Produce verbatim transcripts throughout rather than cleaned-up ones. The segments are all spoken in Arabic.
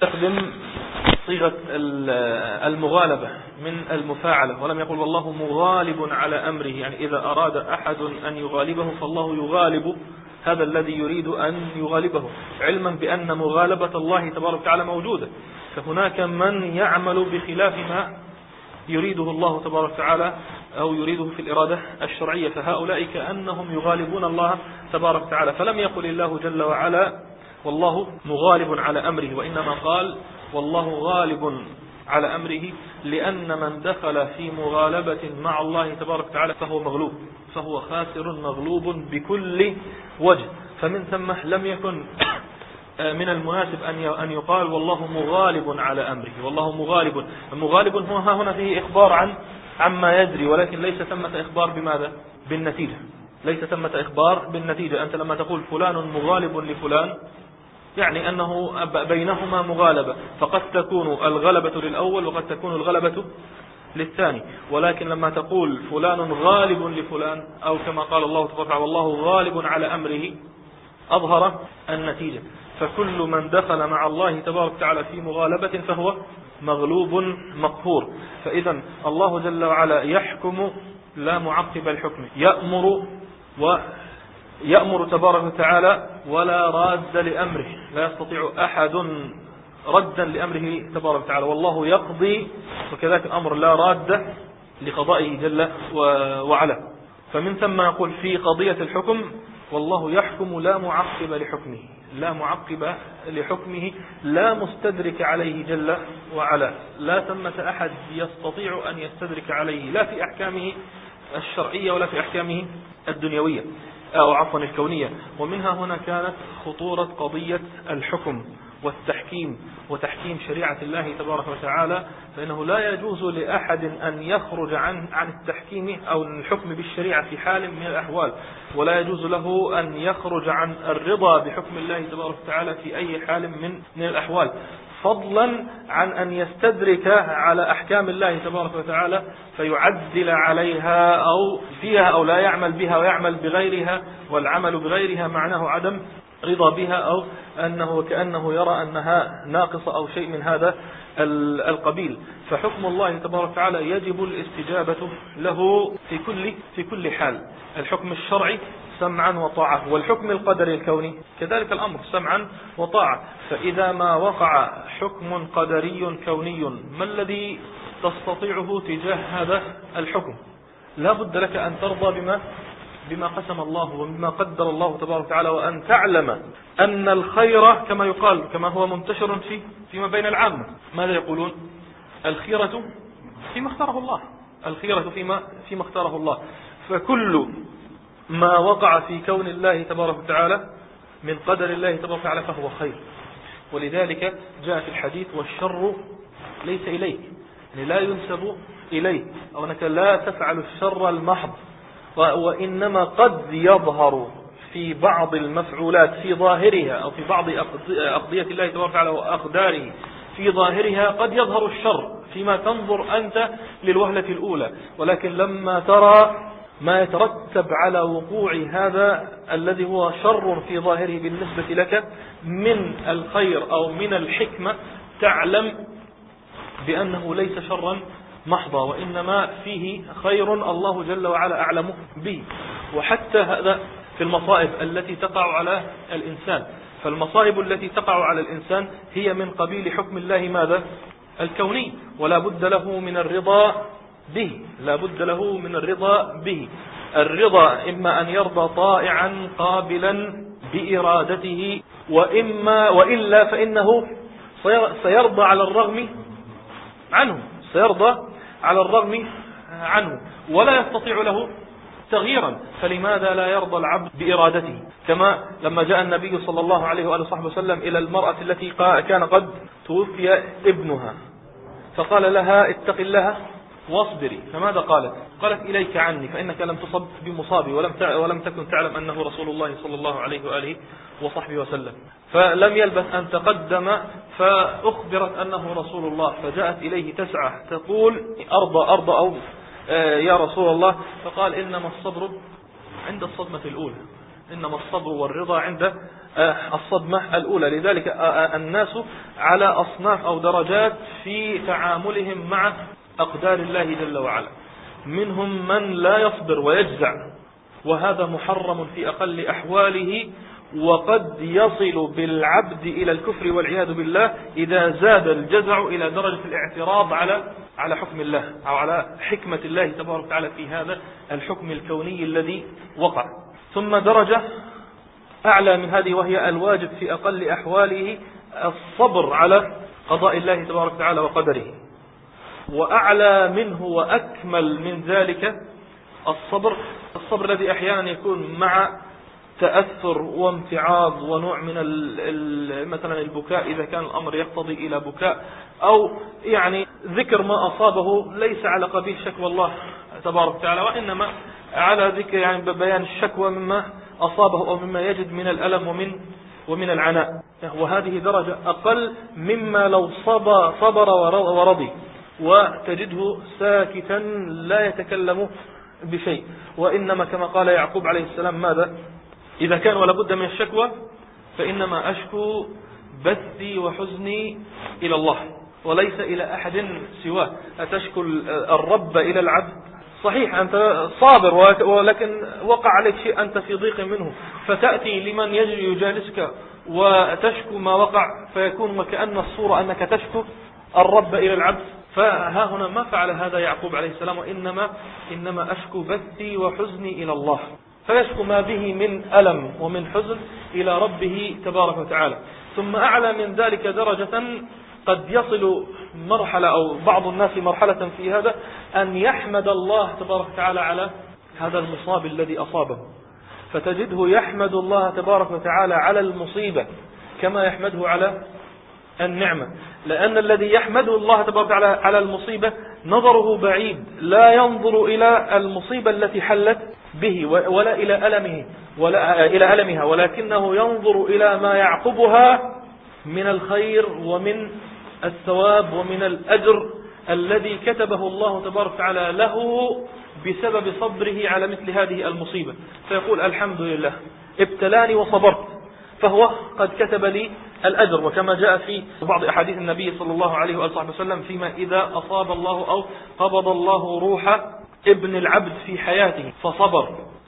يستخدم صيغة المغالبة من المفاعلة، ولم يقل والله مغالب على أمره، يعني إذا أراد أحد أن يغالبه فالله يغالب هذا الذي يريد أن يغالبه، علما بأن مغالبة الله تبارك وتعالى موجودة. فهناك من يعمل بخلاف ما يريده الله تبارك وتعالى أو يريده في الإرادة الشرعية، فهؤلاء كأنهم يغالبون الله تبارك وتعالى. فلم يقل الله جل وعلا والله مغالب على أمره، وإنما قال والله غالب على أمره، لأن من دخل في مغالبة مع الله تبارك وتعالى فهو مغلوب، فهو خاسر مغلوب بكل وجه. فمن ثم لم يكن من المناسب أن يقال والله مغالب على أمره، والله مغالب. مغالب هو ها هنا فيه إخبار عن عما يجري، ولكن ليس ثمة إخبار بماذا؟ بالنتيجة. ليس ثمة إخبار بالنتيجة. أنت لما تقول فلان مغالب لفلان يعني أنه بينهما مغالبة، فقد تكون الغلبة للأول وقد تكون الغلبة للثاني. ولكن لما تقول فلان غالب لفلان، أو كما قال الله تبارك وتعالى والله غالب على أمره، أظهر النتيجة. فكل من دخل مع الله تبارك وتعالى في مغالبة فهو مغلوب مقهور. فإذا الله جل وعلا يحكم لا معقب لحكمه، يأمر ويأمر تبارك وتعالى ولا راد لأمره، لا يستطيع أحد ردا لأمره تبارك وتعالى. والله يقضي وكذلك الأمر لا راد لقضائه جل وعلا. فمن ثم نقول في قضية الحكم والله يحكم لا معقب لحكمه، لا معقب لحكمه، لا مستدرك عليه جل وعلا، لا ثمة أحد يستطيع أن يستدرك عليه، لا في أحكامه الشرعية ولا في أحكامه الدنيوية أو عفوا الكونية. ومنها هنا كانت خطورة قضية الحكم والتحكيم وتحكيم شريعة الله تبارك وتعالى، فإنه لا يجوز لأحد أن يخرج عن عن التحكيم أو الحكم بالشريعة في حال من الأحوال، ولا يجوز له أن يخرج عن الرضا بحكم الله تبارك وتعالى في أي حال من من الأحوال، فضلا عن أن يستدرك على أحكام الله تبارك وتعالى فيعدل عليها أو فيها أو لا يعمل بها ويعمل بغيرها، والعمل بغيرها معناه عدم رضا بها أو أنه كأنه يرى أنها ناقصة أو شيء من هذا القبيل. فحكم الله تبارك وتعالى يجب الاستجابة له في كل في كل حال. الحكم الشرعي سمعا وطاعة، والحكم القدري الكوني كذلك الأمر سمعا وطاعة. فإذا ما وقع حكم قدري كوني ما الذي تستطيعه تجاه هذا الحكم؟ لا بد لك أن ترضى بما بما قسم الله وبما قدر الله تبارك وتعالى، وأن تعلم أن الخير كما يقال كما هو منتشر في فيما بين العامة، ماذا يقولون؟ الخيرة فيما اختاره الله، الخيرة فيما فيما اختاره الله. فكل ما وقع في كون الله تبارك وتعالى من قدر الله تبارك وتعالى فهو خير. ولذلك جاء في الحديث والشر ليس إليك، يعني لا ينسب إليك، أو أنك لا تفعل الشر المحض، وإنما قد يظهر في بعض المفعولات في ظاهرها أو في بعض أقضية الله تبارك وتعالى وأقداره في ظاهرها قد يظهر الشر فيما تنظر أنت للوهلة الأولى، ولكن لما ترى ما يترتب على وقوع هذا الذي هو شر في ظاهره بالنسبة لك من الخير أو من الحكمة، تعلم بأنه ليس شرا محضا، وإنما فيه خير الله جل وعلا أعلم به. وحتى هذا في المصائب التي تقع على الإنسان، فالمصائب التي تقع على الإنسان هي من قبيل حكم الله ماذا؟ الكوني، ولا بد له من الرضا به، لا بد له من الرضا به. الرضا إما أن يرضى طائعا قابلا بإرادته، وإما وإلا فإنه سيرضى على الرغم عنه، سيرضى على الرغم عنه ولا يستطيع له تغييرا. فلماذا لا يرضى العبد بإرادته؟ كما لما جاء النبي صلى الله عليه وآله وصحبه وسلم إلى المرأة التي كان قد توفي ابنها، فقال لها اتق الله واصبري، فماذا قالت؟ قالت إليك عني فإنك لم تصب بمصابي ولم ولم تكن تعلم أنه رسول الله صلى الله عليه وآله وصحبه وسلم. فلم يلبث أن تقدم فأخبرت أنه رسول الله، فجاءت إليه تسعى تقول أرضى أرضى أو يا رسول الله، فقال إنما الصبر عند الصدمة الأولى، إنما الصبر والرضا عند الصدمة الأولى. لذلك الناس على أصناف أو درجات في تعاملهم مع أقدار الله جل وعلا. منهم من لا يصبر ويجزع، وهذا محرم في أقل أحواله، وقد يصل بالعبد إلى الكفر والعياذ بالله إذا زاد الجزع إلى درجة الاعتراض على على حكم الله أو على حكمة الله تبارك وتعالى في هذا الحكم الكوني الذي وقع. ثم درجة أعلى من هذه، وهي الواجب في أقل أحواله الصبر على قضاء الله تبارك وتعالى وقدره. وأعلى منه وأكمل من ذلك الصبر الصبر الذي أحيانا يكون مع تأثر وامتعاض ونوع من مثلا البكاء إذا كان الأمر يقتضي إلى بكاء، أو يعني ذكر ما أصابه ليس على قبيل شكوى الله تبارك وتعالى، وإنما على ذكر يعني ببيان الشكوى مما أصابه أو مما يجد من الألم ومن ومن العناء. وهذه درجة أقل مما لو صبر, صبر ورضي، وتجده ساكتا لا يتكلم بشيء، وإنما كما قال يعقوب عليه السلام ماذا؟ إذا كان ولا بد من الشكوى فإنما أشكو بثي وحزني إلى الله وليس إلى أحد سواه. أتشكو الرب إلى العبد؟ صحيح أنت صابر، ولكن وقع عليك شيء أنت في ضيق منه، فتأتي لمن يجري يجالسك وتشكو ما وقع، فيكون وكأن الصورة أنك تشكو الرب إلى العبد. فها هنا ما فعل هذا يعقوب عليه السلام، وإنما إنما أشكو بثي وحزني إلى الله، فيشكو ما به من ألم ومن حزن إلى ربه تبارك وتعالى. ثم أعلى من ذلك درجة قد يصل مرحلة أو بعض الناس مرحلة في هذا أن يحمد الله تبارك وتعالى على هذا المصاب الذي أصابه، فتجده يحمد الله تبارك وتعالى على المصيبة كما يحمده على النعمة، لأن الذي يحمده الله تبارك وتعالى على المصيبة نظره بعيد، لا ينظر إلى المصيبة التي حلت به ولا إلى ألمه ولا إلى ألمها، ولكنه ينظر إلى ما يعقبها من الخير ومن الثواب ومن الأجر الذي كتبه الله تبارك وتعالى له بسبب صبره على مثل هذه المصيبة، فيقول الحمد لله ابتلاني وصبرت فهو قد كتب لي الأجر. وكما جاء في بعض أحاديث النبي صلى الله عليه وآله وسلم فيما إذا أصاب الله أو قبض الله روح ابن العبد في حياته فصبر،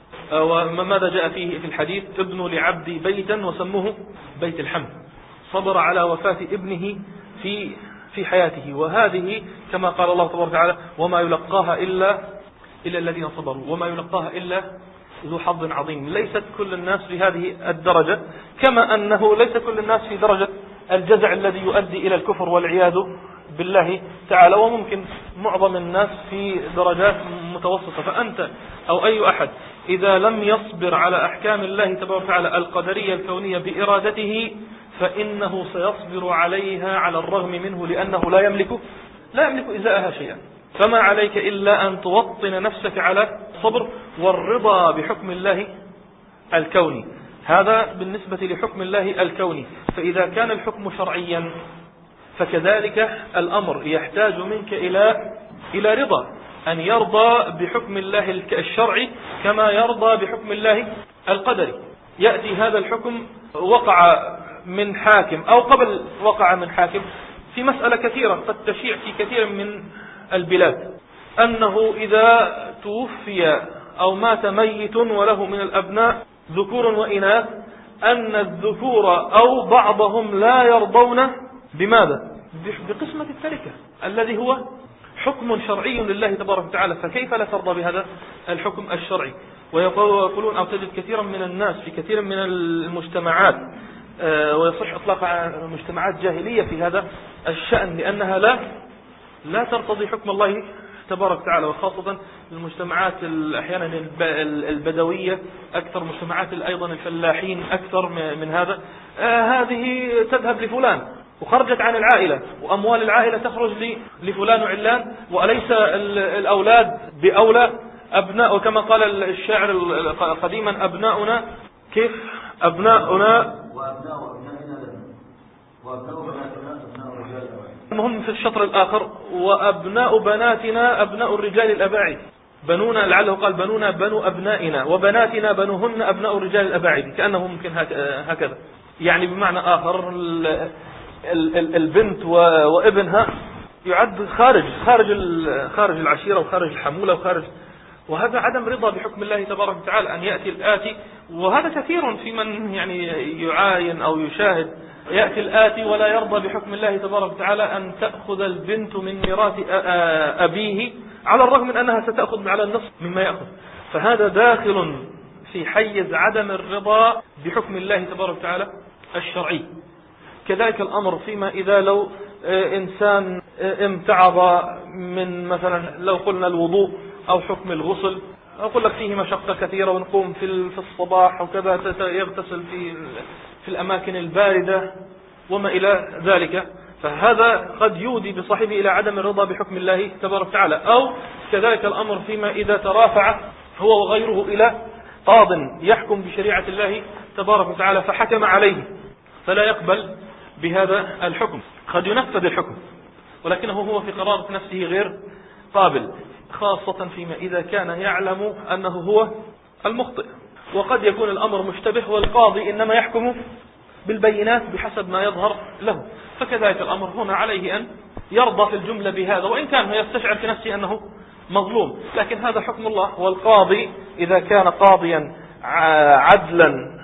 وماذا جاء فيه في الحديث؟ ابن لعبدي بيتا وسموه بيت الحمد، صبر على وفاة ابنه في في حياته. وهذه كما قال الله تبارك وتعالى وما يلقاها إلا إلا الذين صبروا وما يلقاها إلا ذو حظ عظيم. ليست كل الناس في هذه الدرجة، كما أنه ليس كل الناس في درجة الجزع الذي يؤدي إلى الكفر والعياذ بالله تعالى، وممكن معظم الناس في درجات متوسطة. فأنت أو أي أحد إذا لم يصبر على أحكام الله تبارك وتعالى القدرية الكونية بإرادته فإنه سيصبر عليها على الرغم منه، لأنه لا يملك لا يملك إزاءها شيئا. فما عليك إلا أن توطن نفسك على الصبر والرضا بحكم الله الكوني. هذا بالنسبة لحكم الله الكوني. فإذا كان الحكم شرعيا فكذلك الأمر يحتاج منك إلى إلى رضا، أن يرضى بحكم الله الشرعي كما يرضى بحكم الله القدري. يأتي هذا الحكم وقع من حاكم أو قبل وقع من حاكم في مسألة كثيرة قد تشيع في كثير من البلاد، أنه إذا توفي أو مات ميت وله من الأبناء ذكور وإناث أن الذكور أو بعضهم لا يرضون بماذا؟ بقسمة التركة الذي هو حكم شرعي لله تبارك وتعالى. فكيف لا ترضى بهذا الحكم الشرعي؟ ويقولون أو تجد كثيرا من الناس في كثير من المجتمعات ويصح إطلاق مجتمعات جاهلية في هذا الشأن، لأنها لا لا ترتضي حكم الله تبارك وتعالى، وخاصة المجتمعات أحيانا البدوية أكثر، مجتمعات أيضا الفلاحين أكثر من هذا. هذه تذهب لفلان وخرجت عن العائلة، وأموال العائلة تخرج لفلان وعلان، وأليس الأولاد بأولى أبناء؟ وكما قال الشاعر قديما أبناؤنا كيف أبناؤنا المهم في الشطر الآخر وأبناء بناتنا أبناء الرجال الأباعد. بنونا لعله قال بنونا بنو أبنائنا وبناتنا بنوهن أبناء الرجال الأباعد، كأنه ممكن هكذا، يعني بمعنى آخر البنت وابنها يعد خارج خارج خارج العشيرة وخارج الحمولة وخارج، وهذا عدم رضا بحكم الله تبارك وتعالى. أن يأتي الآتي، وهذا كثير في من يعني يعاين أو يشاهد، يأتي الآتي ولا يرضى بحكم الله تبارك وتعالى أن تأخذ البنت من ميراث أبيه على الرغم من أنها ستأخذ على النصف مما يأخذ، فهذا داخل في حيز عدم الرضا بحكم الله تبارك وتعالى الشرعي. كذلك الأمر فيما إذا لو إنسان امتعض من مثلا لو قلنا الوضوء أو حكم الغسل، أقول لك فيه مشقة كثيرة ونقوم في في الصباح وكذا يغتسل في في الأماكن الباردة وما إلى ذلك، فهذا قد يودي بصاحبه إلى عدم الرضا بحكم الله تبارك وتعالى. أو كذلك الأمر فيما إذا ترافع هو وغيره إلى قاض يحكم بشريعة الله تبارك وتعالى فحكم عليه، فلا يقبل بهذا الحكم، قد ينفذ الحكم ولكنه هو في قرارة نفسه غير قابل، خاصة فيما إذا كان يعلم أنه هو المخطئ. وقد يكون الأمر مشتبه والقاضي إنما يحكم بالبينات بحسب ما يظهر له، فكذلك الأمر هنا عليه أن يرضى في الجملة بهذا، وإن كان يستشعر في نفسه أنه مظلوم، لكن هذا حكم الله. والقاضي إذا كان قاضيا عدلا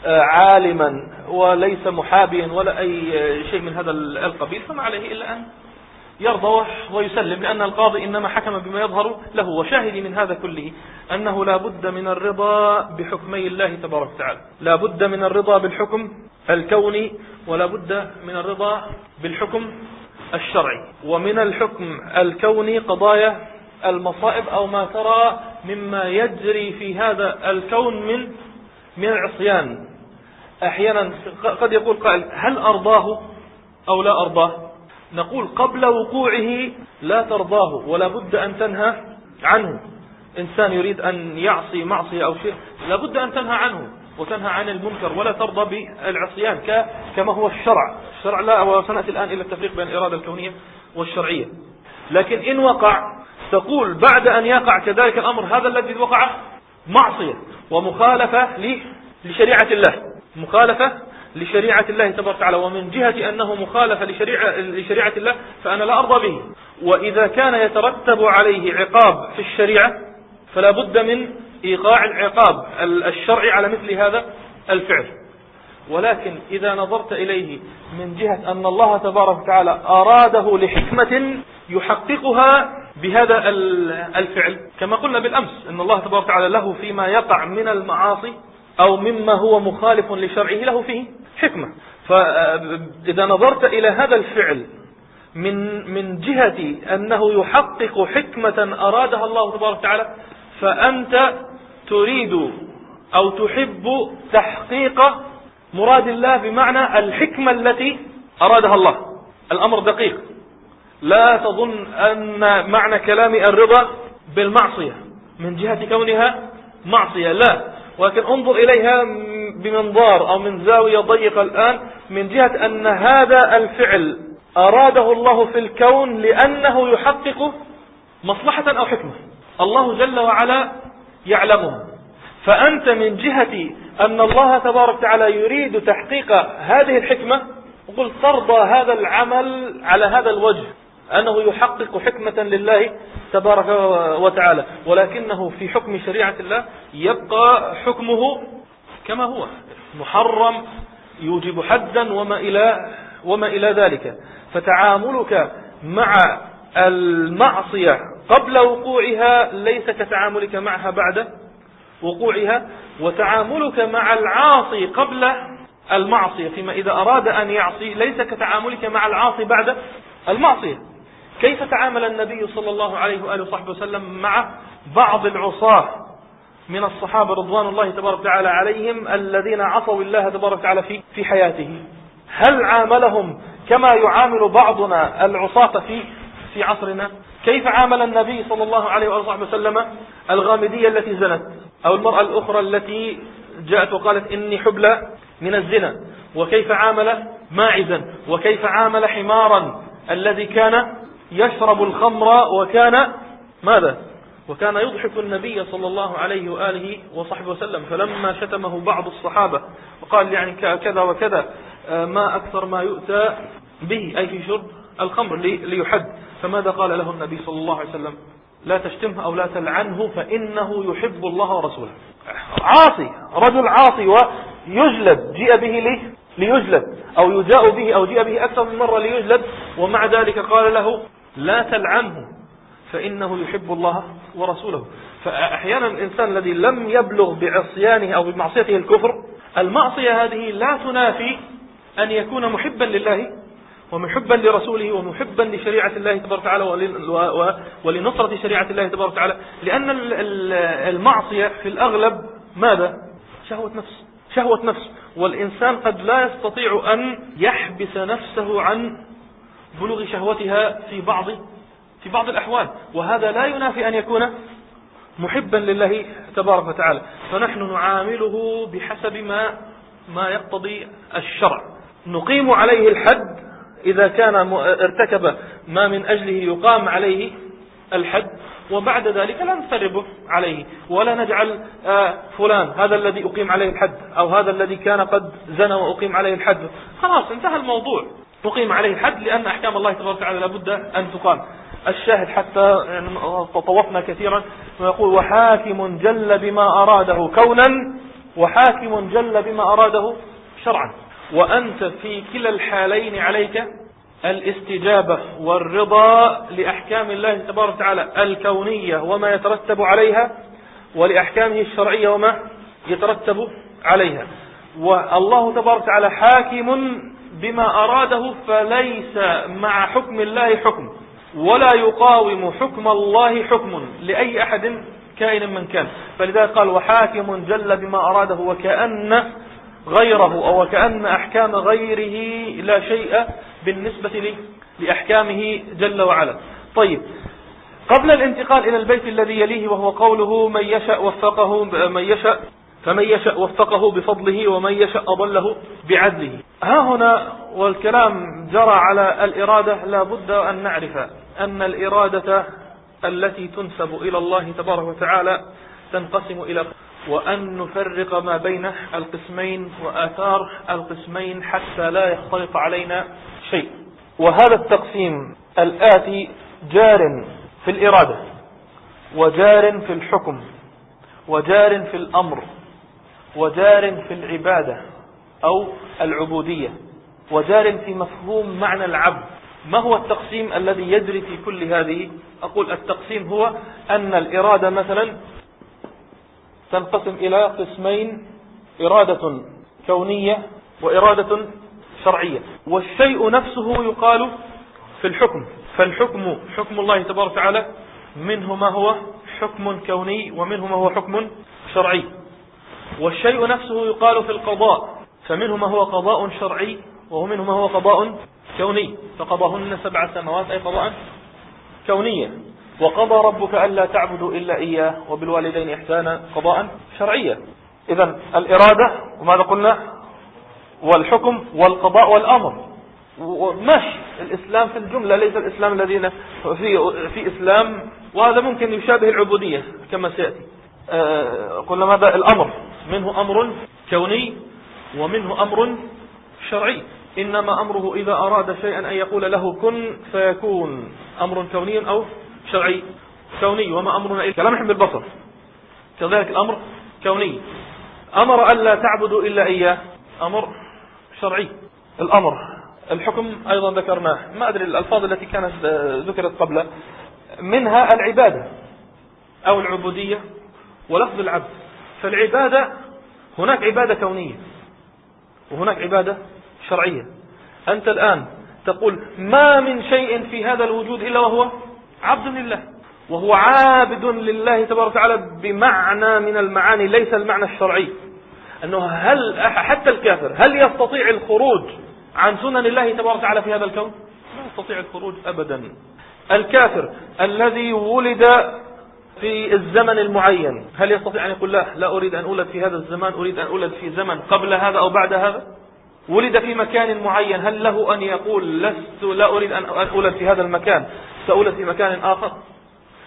عالما وليس محابيا ولا أي شيء من هذا القبيل فما عليه إلا أن يرضى ويسلم، لأن القاضي إنما حكم بما يظهر له. وشاهدي من هذا كله أنه لا بد من الرضا بحكمي الله تبارك وتعالى، لا بد من الرضا بالحكم الكوني ولا بد من الرضا بالحكم الشرعي. ومن الحكم الكوني قضايا المصائب أو ما ترى مما يجري في هذا الكون من من العصيان. أحيانا قد يقول قائل هل أرضاه أو لا أرضاه؟ نقول قبل وقوعه لا ترضاه ولا بد أن تنهى عنه. إنسان يريد أن يعصي معصية أو شيء لا بد أن تنهى عنه وتنهى عن المنكر ولا ترضى بالعصيان كما هو الشرع. الشرع لا، وسنأتي الآن إلى التفريق بين الإرادة الكونية والشرعية. لكن إن وقع تقول بعد أن يقع كذلك الأمر هذا الذي وقع معصية ومخالفة لشريعة الله، مخالفة لشريعة الله تبارك وتعالى، ومن جهة أنه مخالفة لشريعة, لشريعة الله فأنا لا أرضى به. وإذا كان يترتب عليه عقاب في الشريعة فلا بد من إيقاع العقاب الشرعي على مثل هذا الفعل. ولكن إذا نظرت إليه من جهة أن الله تبارك وتعالى أراده لحكمة يحققها بهذا الفعل، كما قلنا بالأمس أن الله تبارك وتعالى له فيما يقع من المعاصي أو مما هو مخالف لشرعه له فيه حكمة. فإذا نظرت إلى هذا الفعل من من جهة أنه يحقق حكمة أرادها الله تبارك وتعالى فأنت تريد أو تحب تحقيق مراد الله بمعنى الحكمة التي أرادها الله. الأمر دقيق، لا تظن أن معنى كلامي الرضا بالمعصية من جهة كونها معصية، لا، ولكن انظر إليها بمنظار أو من زاوية ضيقة الآن من جهة أن هذا الفعل أراده الله في الكون لأنه يحقق مصلحة أو حكمة الله جل وعلا يعلمها. فأنت من جهة أن الله تبارك وتعالى يريد تحقيق هذه الحكمة وقل ترضى هذا العمل على هذا الوجه أنه يحقق حكمة لله تبارك وتعالى، ولكنه في حكم شريعة الله يبقى حكمه كما هو محرم يوجب حدا وما إلى وما إلى ذلك. فتعاملك مع المعصية قبل وقوعها ليس كتعاملك معها بعد وقوعها، وتعاملك مع العاصي قبل المعصية فيما إذا أراد أن يعصي ليس كتعاملك مع العاصي بعد المعصية. كيف تعامل النبي صلى الله عليه وآله وصحبه وسلم مع بعض العصاة من الصحابة رضوان الله تبارك وتعالى عليهم الذين عصوا الله تبارك وتعالى في في حياته؟ هل عاملهم كما يعامل بعضنا العصاة في في عصرنا؟ كيف عامل النبي صلى الله عليه وآله وصحبه وسلم الغامدية التي زنت أو المرأة الأخرى التي جاءت وقالت إني حبلى من الزنا؟ وكيف عامل ماعزا؟ وكيف عامل حمارا الذي كان يشرب الخمر وكان ماذا وكان يضحك النبي صلى الله عليه وآله وصحبه وسلم. فلما شتمه بعض الصحابة وقال يعني كذا وكذا ما أكثر ما يؤتى به أي في شرب الخمر ليحد، فماذا قال له النبي صلى الله عليه وسلم؟ لا تشتمه أو لا تلعنه فإنه يحب الله ورسوله. عاصي، رجل عاصي ويجلد، جيء به ليه ليجلد أو يجاء به أو جيء به أكثر من مرة ليجلد، ومع ذلك قال له لا تلعنه فإنه يحب الله ورسوله. فأحيانا الإنسان الذي لم يبلغ بعصيانه أو بمعصيته الكفر، المعصية هذه لا تنافي أن يكون محبا لله ومحبا لرسوله ومحبا لشريعة الله تبارك وتعالى ولنصرة شريعة الله تبارك وتعالى، لأن المعصية في الأغلب ماذا؟ شهوة نفس، شهوة نفس، والإنسان قد لا يستطيع أن يحبس نفسه عن بلوغ شهوتها في بعض في بعض الأحوال، وهذا لا ينافي أن يكون محبا لله تبارك وتعالى. فنحن نعامله بحسب ما ما يقتضي الشرع، نقيم عليه الحد إذا كان ارتكب ما من أجله يقام عليه الحد، وبعد ذلك لا نثربه عليه ولا نجعل فلان هذا الذي أقيم عليه الحد أو هذا الذي كان قد زنى وأقيم عليه الحد، خلاص انتهى الموضوع، أقيم عليه الحد لأن أحكام الله تبارك وتعالى لابد أن تقام. الشاهد حتى تطوفنا كثيرا ويقول وحاكم جل بما أراده كونا وحاكم جل بما أراده شرعا، وأنت في كلا الحالين عليك الاستجابة والرضا لأحكام الله تبارك وتعالى الكونية وما يترتب عليها، ولأحكامه الشرعية وما يترتب عليها. والله تبارك وتعالى حاكم بما أراده، فليس مع حكم الله حكم ولا يقاوم حكم الله حكم لأي أحد كائن من كان. فلذلك قال وحاكم جل بما أراده، وكأن غيره أو وكأن أحكام غيره لا شيء بالنسبة لأحكامه جل وعلا. طيب، قبل الانتقال إلى البيت الذي يليه وهو قوله من يشاء وفقه من يشاء فمن يشاء وفقه بفضله ومن يشاء أضله بعدله، ها هنا والكلام جرى على الإرادة، لا بد أن نعرف أن الإرادة التي تنسب إلى الله تبارك وتعالى تنقسم إلى، وأن نفرق ما بين القسمين وآثار القسمين حتى لا يختلط علينا شيء. وهذا التقسيم الآتي جار في الإرادة وجار في الحكم وجار في الأمر وجار في العبادة أو العبودية وجار في مفهوم معنى العبد. ما هو التقسيم الذي يجري في كل هذه؟ أقول التقسيم هو أن الإرادة مثلا تنقسم إلى قسمين، إرادة كونية وإرادة شرعية. والشيء نفسه يقال في الحكم، فالحكم حكم الله تبارك وتعالى منه ما هو حكم كوني ومنه ما هو حكم شرعي. والشيء نفسه يقال في القضاء، فمنه ما هو قضاء شرعي ومنه ما هو قضاء كوني، فقضاهن سبع سماوات أي قضاء كونية. وقضى ربك ألا تعبدوا إلا إياه وبالوالدين إحسانا قضاء شرعيا. إذن الإرادة وماذا قلنا والحكم والقضاء والأمر وماشي. الإسلام في الجملة ليس الإسلام الذين في, في إسلام، وهذا ممكن يشابه العبودية كما سيأتي. آه قلنا ماذا الأمر منه أمر كوني ومنه أمر شرعي. إنما أمره إذا أراد شيئا أن يقول له كن فيكون، أمر كوني أو شرعي. كوني وما أمرنا إلا كلمح بالبصر، كذلك الأمر كوني. أمر ألا تعبدوا إلا إياه، أمر شرعي. الأمر الحكم أيضا ذكرناه، ما أدري الألفاظ التي كانت ذكرت قبل، منها العبادة أو العبودية ولفظ العبد. فالعبادة هناك عبادة كونية وهناك عبادة شرعية. أنت الآن تقول ما من شيء في هذا الوجود إلا وهو عبد لله، وهو عابد لله تبارك وتعالى بمعنى من المعاني، ليس المعنى الشرعي أنه هل حتى الكافر هل يستطيع الخروج عن سنن الله تبارك وتعالى في هذا الكون؟ لا يستطيع الخروج أبدا. الكافر الذي ولد في الزمن المعين هل يستطيع أن يقول لا لا أريد أن أولد في هذا الزمان، أريد أن أولد في زمن قبل هذا أو بعد هذا؟ ولد في مكان معين، هل له أن يقول لست لا أريد أن أولد في هذا المكان، سأولد في مكان آخر؟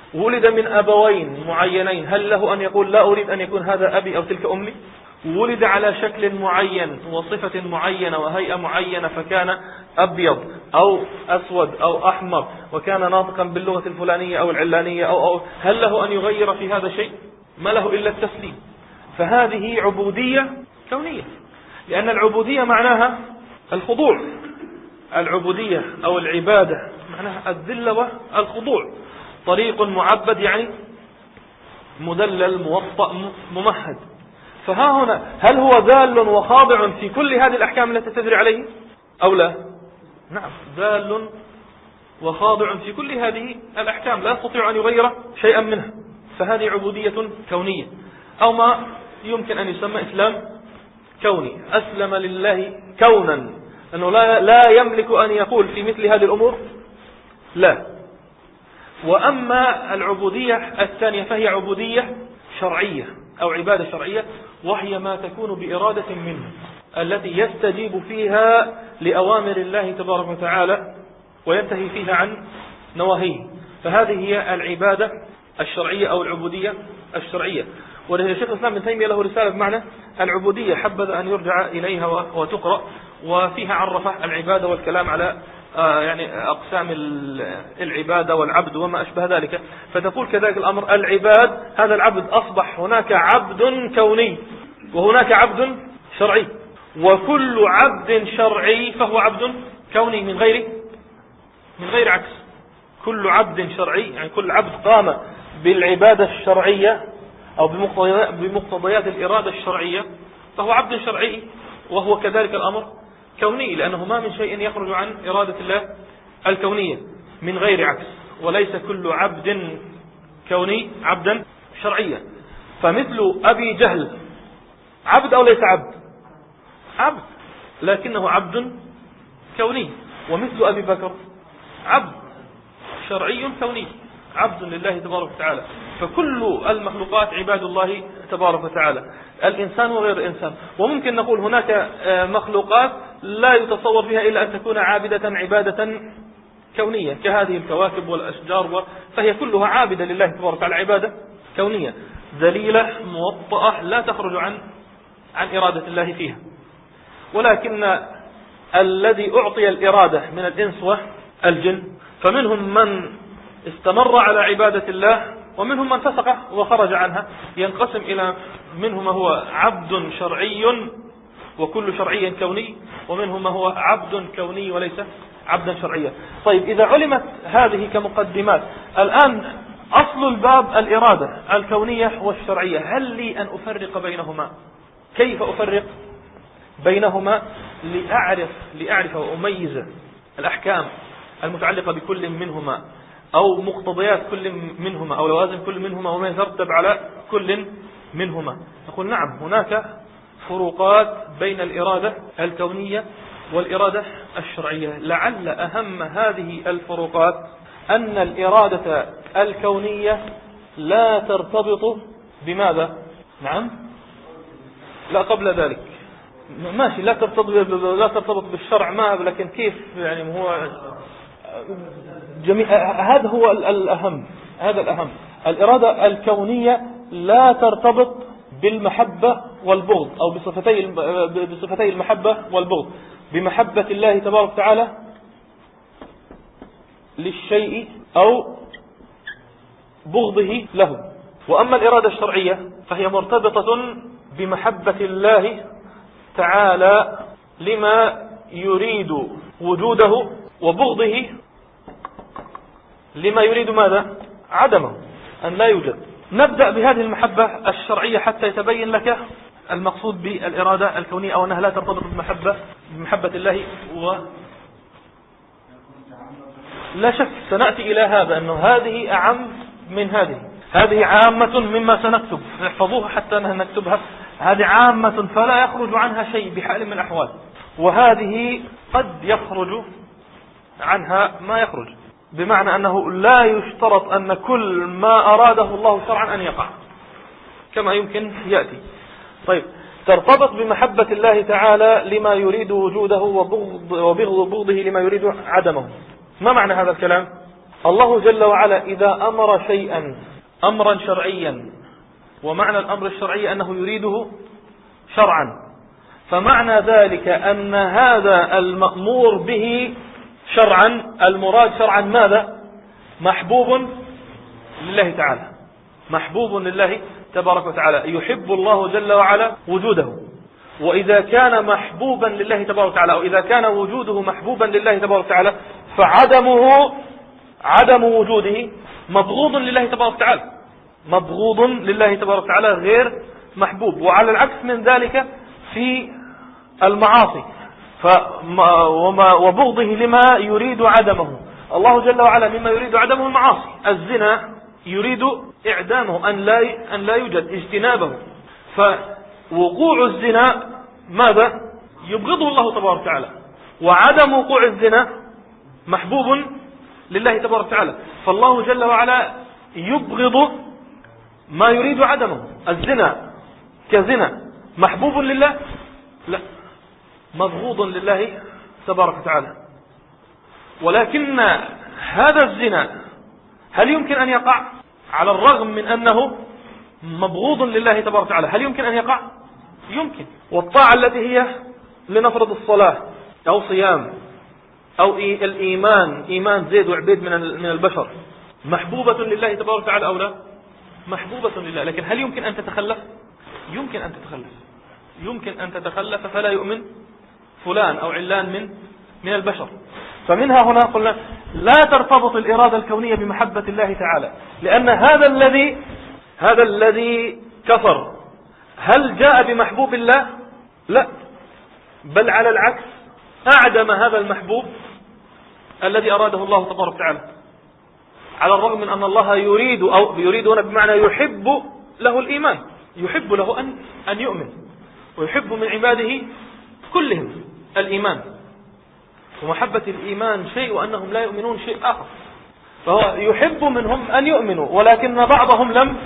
ولد من أبوين معينين، هل له أن يقول لا أريد أن يكون هذا أبي أو تلك أمي؟ ولد على شكل معين وصفة معينة وهيئة معينة، فكان أبيض أو أسود أو أحمر وكان ناطقا باللغة الفلانية أو العلانية أو, أو هل له أن يغير في هذا شيء؟ ما له إلا التسليم. فهذه عبودية كونية، لأن العبودية معناها الخضوع. العبودية أو العبادة معناها الذل والخضوع. طريق معبد يعني مدلل موطأ ممهد. فها هنا هل هو ذال وخاضع في كل هذه الأحكام التي تجري عليه أو لا؟ نعم، ذال وخاضع في كل هذه الأحكام، لا يستطيع أن يغير شيئا منها. فهذه عبودية كونية، أو ما يمكن أن يسمى إسلام كوني. أسلم لله كونا، أنه لا, لا يملك أن يقول في مثل هذه الأمور لا. وأما العبودية الثانية فهي عبودية شرعية أو عبادة شرعية، وهي ما تكون بإرادة منه، التي يستجيب فيها لأوامر الله تبارك وتعالى وينتهي فيها عن نواهيه. فهذه هي العبادة الشرعية أو العبودية الشرعية. ولهذا الشيخ الإسلام ابن تيمية له رسالة بمعنى العبودية، حبذا أن يرجع إليها وتقرأ، وفيها عرف العبادة والكلام على آه يعني أقسام العبادة والعبد وما أشبه ذلك. فتقول كذلك الأمر العباد، هذا العبد أصبح هناك عبد كوني وهناك عبد شرعي، وكل عبد شرعي فهو عبد كوني من غير من غير عكس. كل عبد شرعي يعني كل عبد قام بالعبادة الشرعية أو بمقتضيات الإرادة الشرعية فهو عبد شرعي، وهو كذلك الأمر كوني، لأنه ما من شيء يخرج عن إرادة الله الكونية من غير عكس. وليس كل عبد كوني عبدا شرعيا. فمثل أبي جهل عبد أو ليس عبد؟ عبد، لكنه عبد كوني. ومثل أبي بكر عبد شرعي كوني، عبد لله تبارك وتعالى. فكل المخلوقات عباد الله تبارك وتعالى، الإنسان وغير الإنسان. وممكن نقول هناك مخلوقات لا يتصور فيها إلا أن تكون عابدة عبادة كونية، كهذه الكواكب والأشجار، فهي كلها عابدة لله تبارك وتعالى عبادة كونية ذليلة موطأة لا تخرج عن عن إرادة الله فيها. ولكن الذي أعطي الإرادة من الإنس والجن، فمنهم من استمر على عبادة الله ومنهم من فسق وخرج عنها. ينقسم إلى منهم ما هو عبد شرعي وكل شرعي كوني، ومنهم ما هو عبد كوني وليس عبدا شرعيا. طيب، إذا علمت هذه كمقدمات، الآن أصل الباب الإرادة الكونية والشرعية. هل لي أن أفرق بينهما؟ كيف أفرق بينهما لأعرف لأعرف وأميز الأحكام المتعلقة بكل منهما أو مقتضيات كل منهما أو لوازم كل منهما وما يترتب على كل منهما؟ نقول نعم، هناك فروقات بين الإرادة الكونية والإرادة الشرعية. لعل أهم هذه الفروقات أن الإرادة الكونية لا ترتبط بماذا؟ نعم، لا قبل ذلك ماشي، لا ترتبط لا ترتبط بالشرع، ما لكن كيف يعني هو جميع هذا هو الأهم. هذا الأهم. الإرادة الكونية لا ترتبط بالمحبة والبغض أو بصفتي بصفتي المحبة والبغض، بمحبة الله تبارك وتعالى للشيء أو بغضه له. وأما الإرادة الشرعية فهي مرتبطة بمحبة الله تعالى لما يريد وجوده وبغضه لما يريد ماذا؟ عدمه، أن لا يوجد. نبدأ بهذه المحبة الشرعية حتى يتبين لك المقصود بالإرادة الكونية، أو أنها لا ترتبط بمحبة بمحبة الله. و لا شك سنأتي إلى هذا، أنه هذه أعم من هذه. هذه عامة مما سنكتب، احفظوها حتى نكتبها. هذه عامة فلا يخرج عنها شيء بحال من الأحوال، وهذه قد يخرج عنها ما يخرج، بمعنى أنه لا يشترط أن كل ما أراده الله شرعا أن يقع، كما يمكن يأتي. طيب، ترتبط بمحبة الله تعالى لما يريد وجوده وبغض وبغض بغضه لما يريد عدمه. ما معنى هذا الكلام؟ الله جل وعلا إذا أمر شيئا أمرا شرعيا، ومعنى الأمر الشرعي أنه يريده شرعا، فمعنى ذلك أن هذا المأمور به شرعا المراد شرعا ماذا؟ محبوب لله تعالى، محبوب لله تبارك وتعالى، يحب الله جل وعلا وجوده. وإذا كان محبوبا لله تبارك وتعالى، أو إذا كان وجوده محبوبا لله تبارك وتعالى، فعدمه عدم وجوده مبغوض لله تبارك وتعالى، مبغوض لله تبارك وتعالى غير محبوب. وعلى العكس من ذلك في المعاصي وبغضه لما يريد عدمه. الله جل وعلا مما يريد عدمه المعاصي، الزنا يريد إعدامه، أن لا أن لا يوجد اجتنابه، فوقوع الزنا ماذا؟ يبغضه الله تبارك وتعالى، وعدم وقوع الزنا محبوب لله تبارك وتعالى. فالله جل وعلا يبغض ما يريد عدمه. الزنا كزنا محبوب لله؟ لا، مبغوض لله تبارك وتعالى. ولكن هذا الزنا هل يمكن أن يقع؟ على الرغم من أنه مبغوض لله تبارك وتعالى، هل يمكن أن يقع؟ يمكن. والطاعة التي هي لنفرض الصلاة أو صيام أو الإيمان، إيمان زيد وعبيد من البشر، محبوبة لله تبارك وتعالى أو لا؟ محبوبة لله. لكن هل يمكن أن تتخلف؟ يمكن أن تتخلف، يمكن أن تتخلف فلا يؤمن فلان أو علان من من البشر. فمنها هنا قلنا لا ترتبط الإرادة الكونية بمحبة الله تعالى، لأن هذا الذي هذا الذي كفر هل جاء بمحبوب الله؟ لا، بل على العكس أعدم هذا المحبوب الذي أراده الله تبارك وتعالى، على الرغم من أن الله يريد أو يريد هنا بمعنى يحب له الإيمان، يحب له أن أن يؤمن، ويحب من عباده كلهم الإيمان. ومحبة الإيمان شيء وأنهم لا يؤمنون شيء آخر. فهو يحب منهم أن يؤمنوا، ولكن بعضهم لم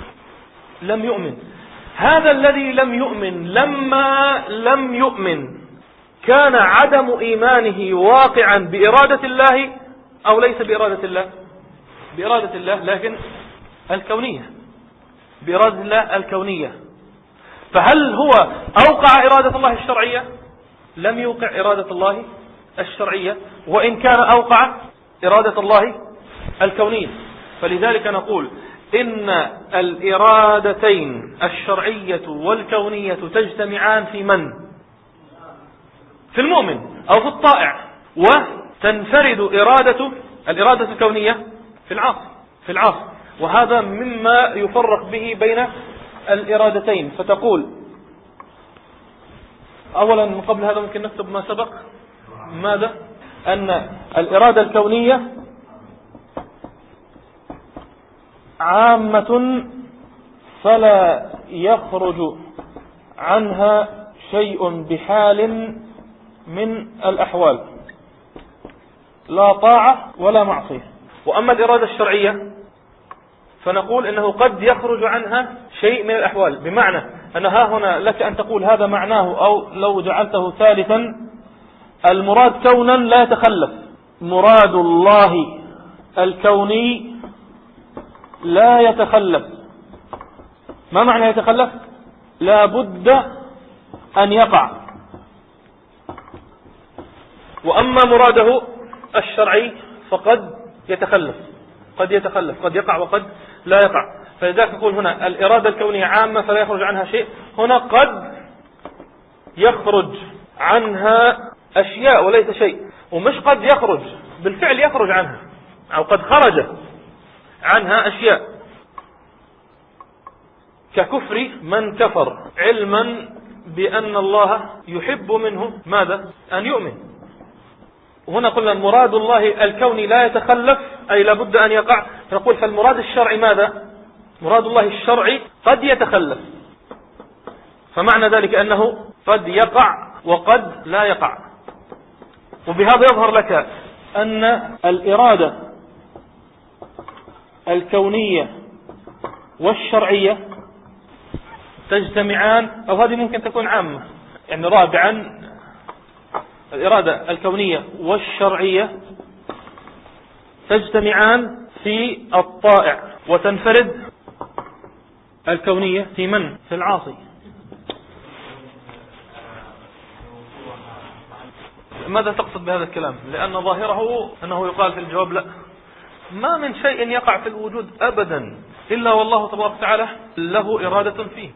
لم يؤمن. هذا الذي لم يؤمن لما لم يؤمن كان عدم إيمانه واقعا بإرادة الله أو ليس بإرادة الله؟ بإرادة الله، لكن الكونية، بإرادة الله الكونية. فهل هو أوقع إرادة الله الشرعية؟ لم يوقع إرادة الله الشرعية، وإن كان أوقع إرادة الله الكونية. فلذلك نقول إن الإرادتين الشرعية والكونية تجتمعان في من؟ في المؤمن أو في الطائع، وتنفرد إرادة الإرادة الكونية في العاصي في العاصي وهذا مما يفرق به بين الإرادتين. فتقول أولا من قبل هذا ممكن نكتب ما سبق، ماذا؟ أن الإرادة الكونية عامة فلا يخرج عنها شيء بحال من الأحوال، لا طاعة ولا معصية. وأما الإرادة الشرعية فنقول إنه قد يخرج عنها شيء من الأحوال، بمعنى أن ها هنا لك أن تقول هذا معناه، أو لو جعلته ثالثا المراد كونا لا يتخلف، مراد الله الكوني لا يتخلف. ما معنى يتخلف؟ لا بد أن يقع. وأما مراده الشرعي فقد يتخلف، قد يتخلف، قد يقع وقد لا يقع. فلذلك نقول هنا الإرادة الكونية عامة فلا يخرج عنها شيء، هنا قد يخرج عنها أشياء وليس شيء، ومش قد يخرج، بالفعل يخرج عنها، أو قد خرج عنها أشياء، ككفر من كفر علما بأن الله يحب منه ماذا؟ أن يؤمن. هنا قلنا المراد الله الكوني لا يتخلف، أي لابد أن يقع. نقول فالمراد الشرعي ماذا؟ مراد الله الشرعي قد يتخلف، فمعنى ذلك أنه قد يقع وقد لا يقع. وبهذا يظهر لك أن الإرادة الكونية والشرعية تجتمعان، أو هذه ممكن تكون عامة. يعني رابعا الإرادة الكونية والشرعية تجتمعان في الطائع وتنفرد الكونية في من؟ في العاصي. ماذا تقصد بهذا الكلام؟ لأن ظاهره أنه يقال في الجواب لا، ما من شيء يقع في الوجود أبدا إلا والله تبارك وتعالى له إرادة فيه.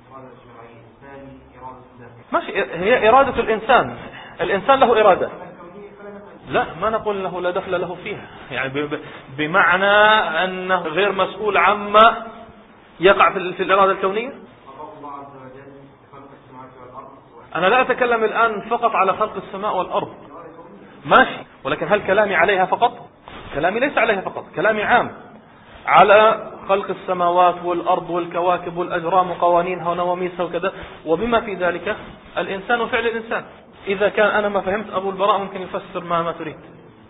ماشي، هي إرادة الإنسان، الإنسان له إرادة. لا، ما نقول له لا دخل له فيها، يعني بمعنى أنه غير مسؤول عما يقع في الإرادة الكونية. أنا لا أتكلم الآن فقط على خلق السماء والأرض، ماشي، ولكن هل كلامي عليها فقط؟ كلامي ليس عليها فقط، كلامي عام على خلق السماوات والأرض والكواكب والأجرام وقوانينها ونواميسها وكذا، وبما في ذلك الإنسان وفعل الإنسان. إذا كان أنا ما فهمت، أبو البراء ممكن يفسر ما ما تريد.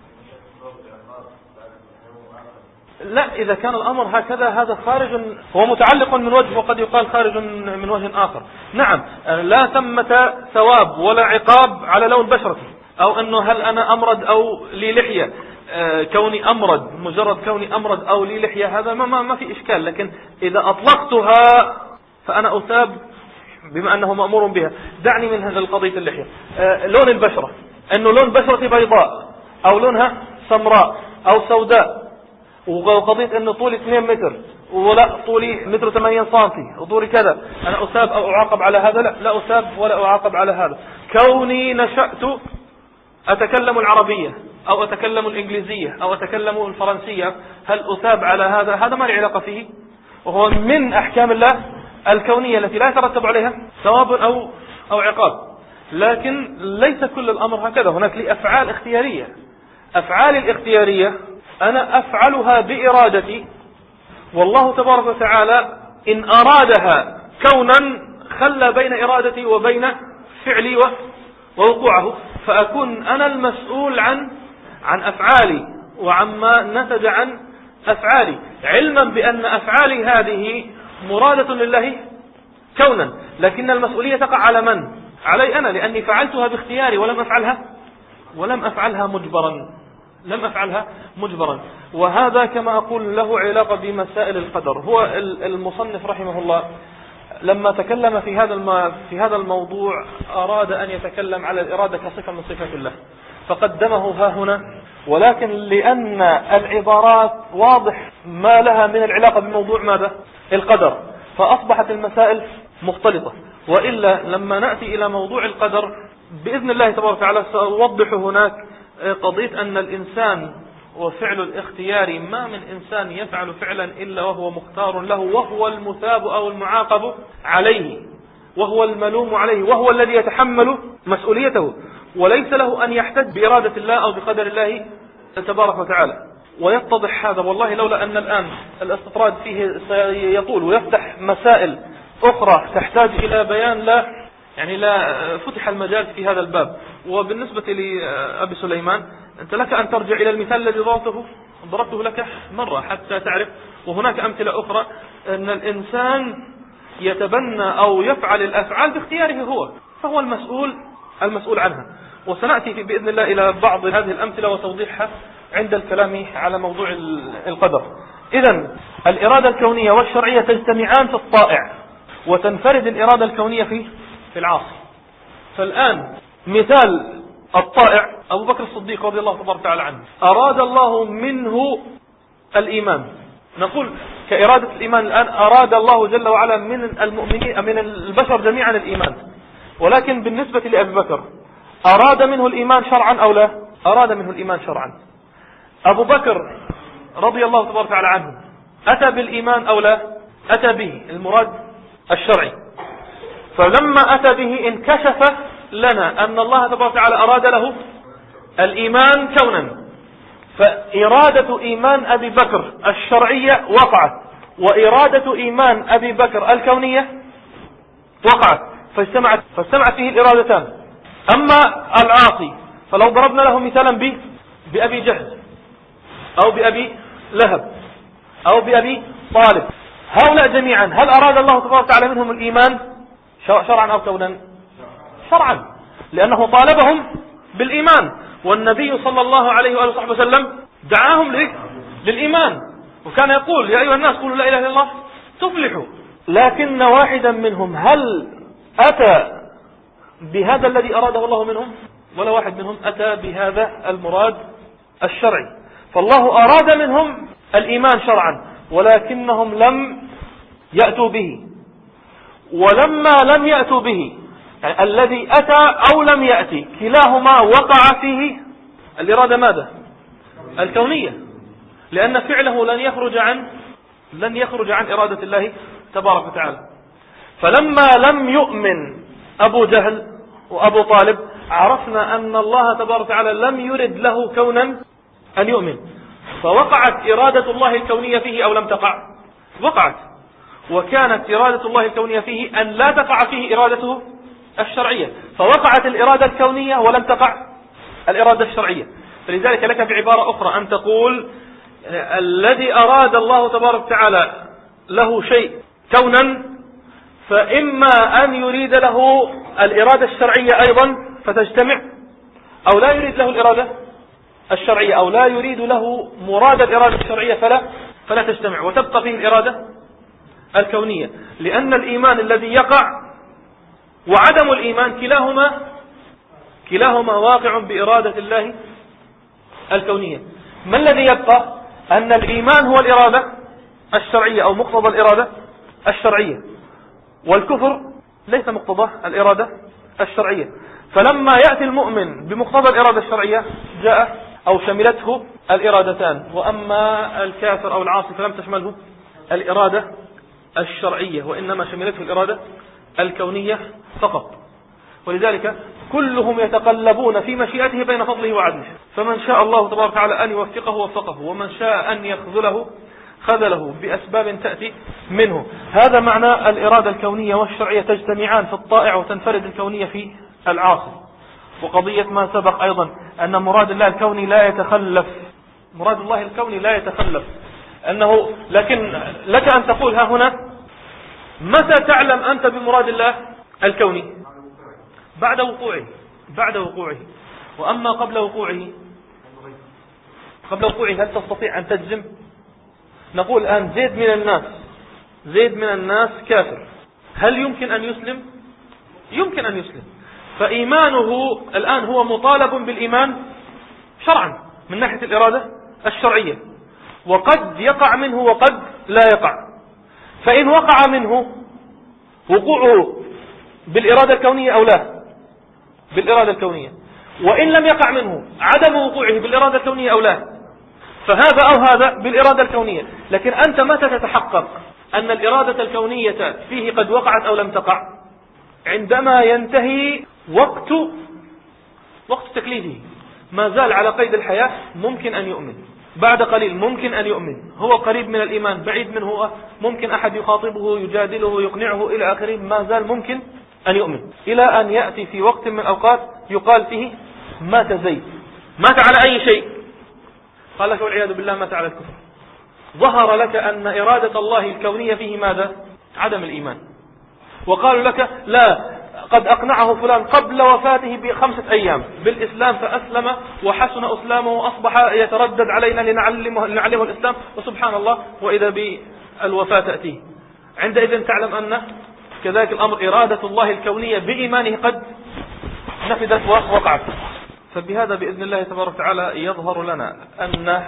لا، إذا كان الأمر هكذا هذا خارج، هو متعلق من وجه وقد يقال خارج من وجه آخر. نعم، لا ثمة ثواب ولا عقاب على لون بشرتي، أو أنه هل أنا أمرد أو لي لحية، كوني أمرد مجرد كوني أمرد أو لي لحية هذا ما, ما, ما في إشكال. لكن إذا أطلقتها فأنا أثاب بما أنه مأمور بها. دعني من هذا القضية اللحية. لون البشرة، أنه لون بشرتي بيضاء أو لونها سمراء أو سوداء، وقضية أنه طولي اثنين متر ولا طولي متر ثمانين سنتي وطولي كذا، أنا أثاب أو أعاقب على هذا؟ لا، لا أثاب ولا أعاقب على هذا. كوني نشأت أتكلم العربية أو أتكلم الإنجليزية أو أتكلم الفرنسية، هل أثاب على هذا؟ هذا ما له علاقة فيه، وهو من أحكام الله الكونية التي لا يترتب عليها ثواب أو أو عقاب. لكن ليس كل الأمر هكذا، هناك لي أفعال اختيارية. أفعال الاختيارية أنا أفعلها بإرادتي، والله تبارك وتعالى إن أرادها كونا خلى بين إرادتي وبين فعلي ووقوعه، فأكون أنا المسؤول عن عن أفعالي وعما نتج عن أفعالي، علما بأن أفعالي هذه مرادة لله كونا، لكن المسؤولية تقع على من؟ علي أنا، لأني فعلتها باختياري ولم أفعلها ولم أفعلها مجبرا لم أفعلها مجبرا. وهذا كما أقول له علاقة بمسائل القدر. هو المصنف رحمه الله لما تكلم في هذا في هذا الموضوع أراد أن يتكلم على الإرادة كصفة من صفات الله، فقدمه ها هنا، ولكن لأن العبارات واضح ما لها من العلاقة بموضوع ماذا؟ القدر، فأصبحت المسائل مختلطة. وإلا لما نأتي إلى موضوع القدر بإذن الله تبارك وتعالى سأوضح هناك قضية أن الإنسان وفعل الاختيار، ما من إنسان يفعل فعلا إلا وهو مختار له، وهو المثاب أو المعاقب عليه، وهو الملوم عليه، وهو الذي يتحمل مسؤوليته، وليس له أن يحتج بإرادة الله أو بقدر الله تبارك وتعالى. ويتضح هذا، والله لولا أن الآن الاستطراد فيه سيطول ويفتح مسائل أخرى تحتاج إلى بيان، لا يعني لا فتح المجال في هذا الباب. وبالنسبة لأبي سليمان، أنت لك أن ترجع إلى المثال الذي ضربته ضربته لك مرة حتى تعرف، وهناك أمثلة أخرى، أن الإنسان يتبنى أو يفعل الأفعال باختياره هو، فهو المسؤول المسؤول عنها. وسنأتي بإذن الله إلى بعض هذه الأمثلة وتوضيحها عند الكلام على موضوع القدر. إذن الإرادة الكونية والشرعية تجتمعان في الطائع، وتنفرد الإرادة الكونية في في العاصي. فالآن مثال الطائع أبو بكر الصديق رضي الله تبارك وتعالى عنه، أراد الله منه الإيمان. نقول كإرادة الإيمان الآن أراد الله جل وعلا من المؤمنين من البشر جميعا الإيمان، ولكن بالنسبة لأبي بكر أراد منه الإيمان شرعا أو لا؟ أراد منه الإيمان شرعا. أبو بكر رضي الله تبارك وتعالى عنه أتى بالإيمان أو لا؟ أتى به، المراد الشرعي. فلما أتى به انكشف لنا أن الله تبارك وتعالى أراد له الإيمان كونا، فإرادة إيمان أبي بكر الشرعية وقعت، وإرادة إيمان أبي بكر الكونية وقعت، فاجتمعت فاجتمعت فيه الإرادتان. أما العاصي فلو ضربنا له مثالا ب بأبي جهل أو بأبي لهب أو بأبي طالب، هؤلاء جميعا هل أراد الله تبارك وتعالى منهم الإيمان شرعا أو كونا؟ شرعا، لأنه طالبهم بالإيمان، والنبي صلى الله عليه وآله وصحبه وسلم دعاهم للإيمان، وكان يقول يا أيها الناس قولوا لا إله إلا الله تفلحوا. لكن واحدا منهم هل أتى بهذا الذي أراده الله منهم؟ ولا واحد منهم أتى بهذا المراد الشرعي. فالله أراد منهم الإيمان شرعا ولكنهم لم يأتوا به. ولما لم يأتوا به، يعني الذي أتى أو لم يأتي كلاهما وقع فيه الإرادة ماذا؟ الكونية، لأن فعله لن يخرج عن لن يخرج عن إرادة الله تبارك وتعالى. فلما لم يؤمن أبو جهل وأبو طالب عرفنا أن الله تبارك وتعالى لم يرد له كونا أن يؤمن، فوقعت إرادة الله الكونية فيه أو لم تقع؟ وقعت. وكانت إرادة الله الكونية فيه أن لا تقع فيه إرادته الشرعية، فوقعت الإرادة الكونية ولم تقع الإرادة الشرعية. فلذلك لك بعبارة أخرى أن تقول الذي أراد الله تبارك وتعالى له شيء كونا، فإما أن يريد له الإرادة الشرعية أيضا فتجتمع، أو لا يريد له الإرادة الشرعية، أو لا يريد له مراد الإرادة الشرعية فلا فلا تجتمع وتبقى فيه الإرادة الكونية. لأن الإيمان الذي يقع وعدم الإيمان كلاهما كلاهما واقع بإرادة الله الكونية. ما الذي يبقى؟ أن الإيمان هو الإرادة الشرعية أو مقتضى الإرادة الشرعية، والكفر ليس مقتضى الإرادة الشرعية. فلما يأتي المؤمن بمقتضى الإرادة الشرعية جاء أو شملته الإرادتان، وأما الكافر أو العاصي فلم تشمله الإرادة الشرعية، وإنما شملته الإرادة الكونية فقط. ولذلك كلهم يتقلبون في مشيئته بين فضله وعدله، فمن شاء الله تبارك وتعالى أن يوفقه وفقه، ومن شاء أن يخذله خذله بأسباب تأتي منه. هذا معنى الإرادة الكونية والشرعية تجتمعان في الطائع وتنفرد الكونية في العاصي. وقضية ما سبق أيضا أن مراد الله الكوني لا يتخلف، مراد الله الكوني لا يتخلف أنه لكن لك أن تقول ها هنا متى تعلم أنت بمراد الله الكوني؟ بعد وقوعه بعد وقوعه وأما قبل وقوعه قبل وقوعه هل تستطيع أن تجزم؟ نقول الآن زيد من الناس زيد من الناس كافر، هل يمكن أن يسلم؟ يمكن أن يسلم. فإيمانه الآن هو مطالب بالإيمان شرعا من ناحية الإرادة الشرعية، وقد يقع منه وقد لا يقع. فإن وقع منه وقوعه بالإرادة الكونية أو لا بالإرادة الكونية، وإن لم يقع منه عدم وقوعه بالإرادة الكونية أو لا، فهذا أو هذا بالإرادة الكونية. لكن أنت متى تتحقق أن الإرادة الكونية فيه قد وقعت أو لم تقع؟ عندما ينتهي وقت وقت تكليفه، ما زال على قيد الحياة ممكن أن يؤمن، بعد قليل ممكن أن يؤمن، هو قريب من الإيمان بعيد منه، هو ممكن أحد يخاطبه يجادله يقنعه إلى آخره، ما زال ممكن أن يؤمن، إلى أن يأتي في وقت من الأوقات يقال فيه مات زيد. مات على أي شيء؟ قال لك والعياذ بالله مات على الكفر. ظهر لك أن إرادة الله الكونية فيه ماذا؟ عدم الإيمان. وقالوا لك لا، قد أقنعه فلان قبل وفاته بخمسة أيام بالإسلام فأسلم وحسن أسلامه وأصبح يتردد علينا لنعلمه, لنعلمه الإسلام، وسبحان الله وإذا بالوفاة تأتيه. عندئذ تعلم أن كذلك الأمر إرادة الله الكونية بإيمانه قد نفذت ووقعت. فبهذا بإذن الله تبارك وتعالى يظهر لنا أن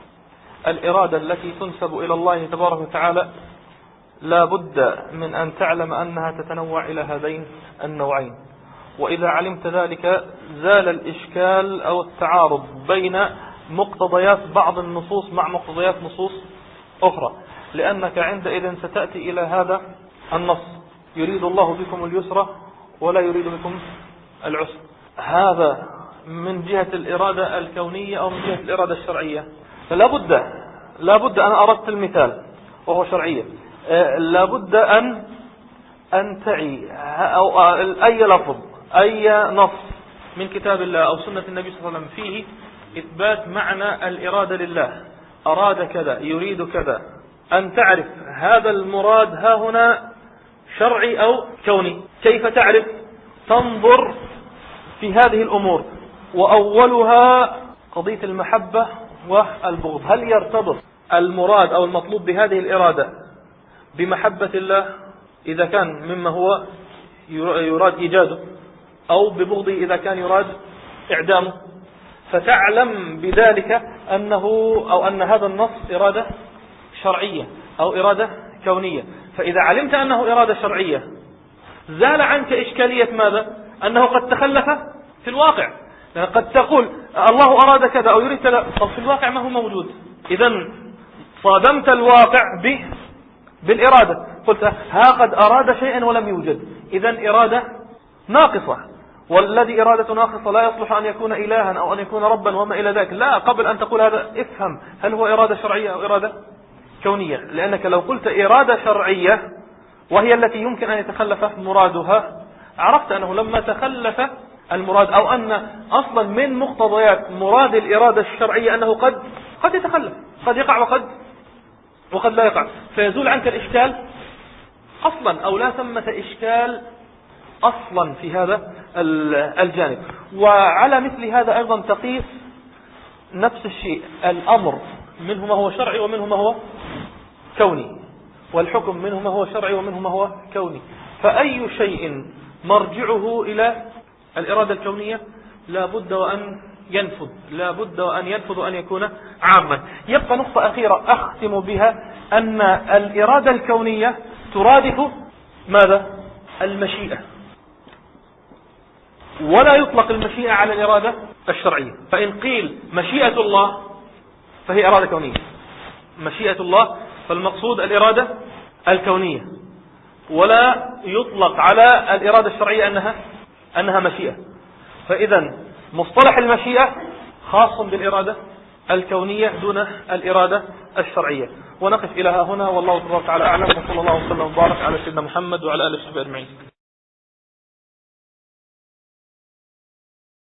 الإرادة التي تنسب إلى الله تبارك وتعالى لا بد من أن تعلم أنها تتنوع إلى هذين النوعين. وإذا علمت ذلك زال الإشكال أو التعارض بين مقتضيات بعض النصوص مع مقتضيات نصوص أخرى، لأنك عندئذ ستأتي إلى هذا النص يريد الله بكم اليسر ولا يريد بكم العسر، هذا من جهة الإرادة الكونية أو من جهة الإرادة الشرعية. فلا بد لا بد أنا أردت المثال وهو شرعية، لا بد أن أن تعي أو أي لفظ أي نص من كتاب الله أو سنة النبي صلى الله عليه وسلم فيه إثبات معنى الإرادة لله، أراد كذا يريد كذا، أن تعرف هذا المراد ها هنا شرعي أو كوني. كيف تعرف؟ تنظر في هذه الأمور، وأولها قضية المحبة والبغض. هل يرتبط المراد أو المطلوب بهذه الإرادة بمحبة الله إذا كان مما هو يراد إيجاده، أو ببغضه إذا كان يراد إعدامه؟ فتعلم بذلك أنه أو أن هذا النص إرادة شرعية أو إرادة كونية. فإذا علمت أنه إرادة شرعية زال عنك إشكالية ماذا؟ أنه قد تخلف في الواقع. يعني قد تقول الله أراد كذا أو يريد كذا، طب في الواقع ما هو موجود. إذن صادمت الواقع به بالإرادة، قلت ها قد أراد شيئا ولم يوجد، إذن إرادة ناقصة. والذي إرادة ناقصة لا يصلح أن يكون إلها أو أن يكون ربا وما إلى ذلك. لا، قبل أن تقول هذا افهم هل هو إرادة شرعية أو إرادة كونية. لأنك لو قلت إرادة شرعية وهي التي يمكن أن يتخلف مرادها، عرفت أنه لما تخلف المراد أو أن أصلا من مقتضيات مراد الإرادة الشرعية أنه قد قد يتخلف، قد يقع وقد وقد لا يقع، فيزول عنك الإشكال أصلا، أو لا ثمة إشكال أصلا في هذا الجانب. وعلى مثل هذا أيضا تقيس نفس الشيء، الأمر منه ما هو شرعي ومنه ما هو كوني، والحكم منه ما هو شرعي ومنه ما هو كوني. فأي شيء مرجعه إلى الإرادة الكونية لا بد وأن ينفذ، لا بد وأن ينفذ وأن يكون عاما. يبقى نقطة أخيرة أختم بها، أن الإرادة الكونية ترادف ماذا؟ المشيئة، ولا يطلق المشيئة على الإرادة الشرعية. فإن قيل مشيئة الله فهي إرادة كونية، مشيئة الله فالمقصود الإرادة الكونية، ولا يطلق على الإرادة الشرعية أنها أنها مشيئة. فإذا مصطلح المشيئة خاص بالإرادة الكونية دون الإرادة الشرعية. ونقف إلى هنا، والله تبارك وتعالى أعلم، وصلى الله وسلم وبارك على سيدنا محمد وعلى آله وصحبه أجمعين.